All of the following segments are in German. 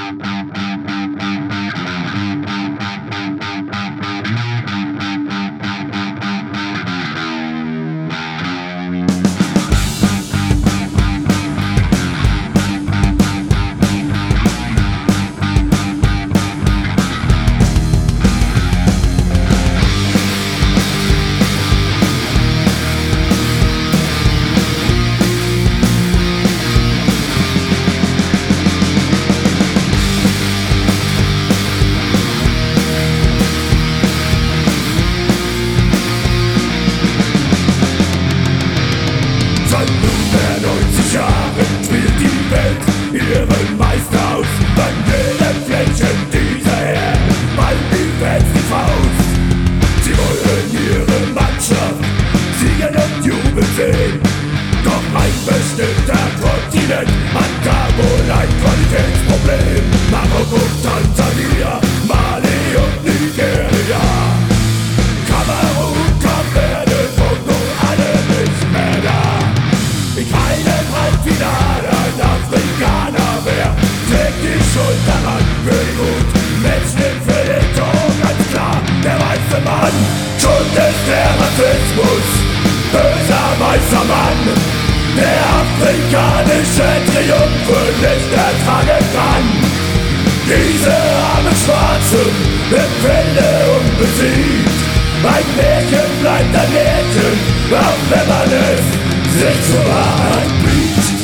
Seit nunmehr 90 Jahren spielt die Welt ihren Meister aus. Bei jedem Fläschchen dieser Herr, bald die Fans die Faust. Sie wollen ihre Mannschaft siegen und jubeln sehen. Doch ein bestimmter Kontinent hat da wohl ein Qualitätsproblem. Marokko, Tansania, Mali und Nigeria. Kamerun, Kap Verde, Kongo, alle nicht mehr da. In keinem Halbfinale ein Afrikaner mehr trägt die Schuld daran. Für die Wut, Menschen für den Tod, ganz klar, der weiße Mann. Schuld ist der Rassismus, böser weißer Mann, der afrikanische Triumphe nicht ertragen kann. Diese armen Schwarzen im Felde unbesiegt. Ein Märchen bleibt ein Märchen, auch wenn man es sich zur Wahrheit biegt.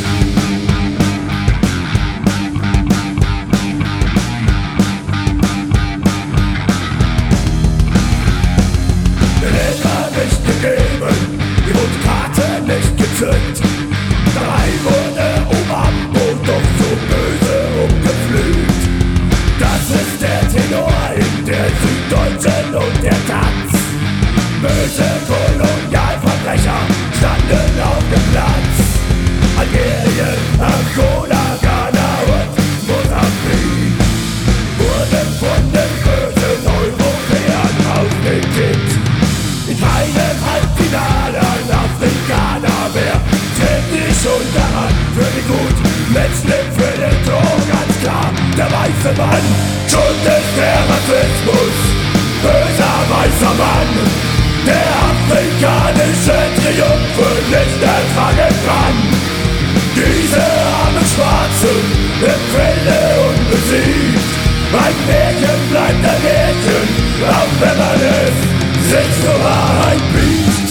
Den Eltern nicht gegeben, die Wundkarte nicht gezückt. Dabei wurde Obambo doch so böse umgepflügt. Das ist der Tenor in der Süddeutschen und der Tanz. Böse Kolonialverbrecher standen auf dem Platz. Algerien, Angola, Ghana und Mosambik wurden von den bösen Europäern ausgekickt. In keinem Halbfinale ein Afrikaner mehr trägt die Schuld daran. Für die Gut, Menschen für den Tod, ganz klar, der weiße Mann. Schuld ist der Rassismus, böser weißer Mann, der afrikanische Triumphe nicht ertragen kann. Diese armen Schwarzen im Felde unbesiegt. Ein Märchen bleibt ein Märchen, auch wenn man es sich zur Wahrheit biegt.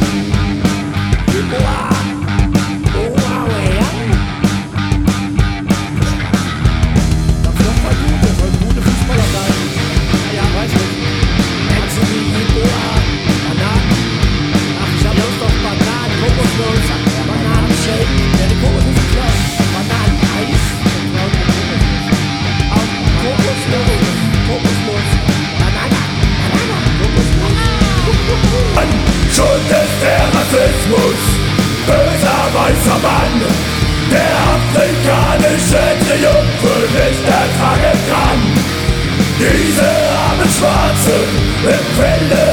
Schuld ist der Rassismus, böser weißer Mann, der afrikanische Triumphe nicht ertragen kann. Diese armen Schwarzen im Felde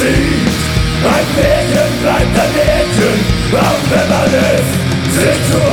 unbesiegt. Ein Märchen bleibt ein Märchen, auch wenn man es sich so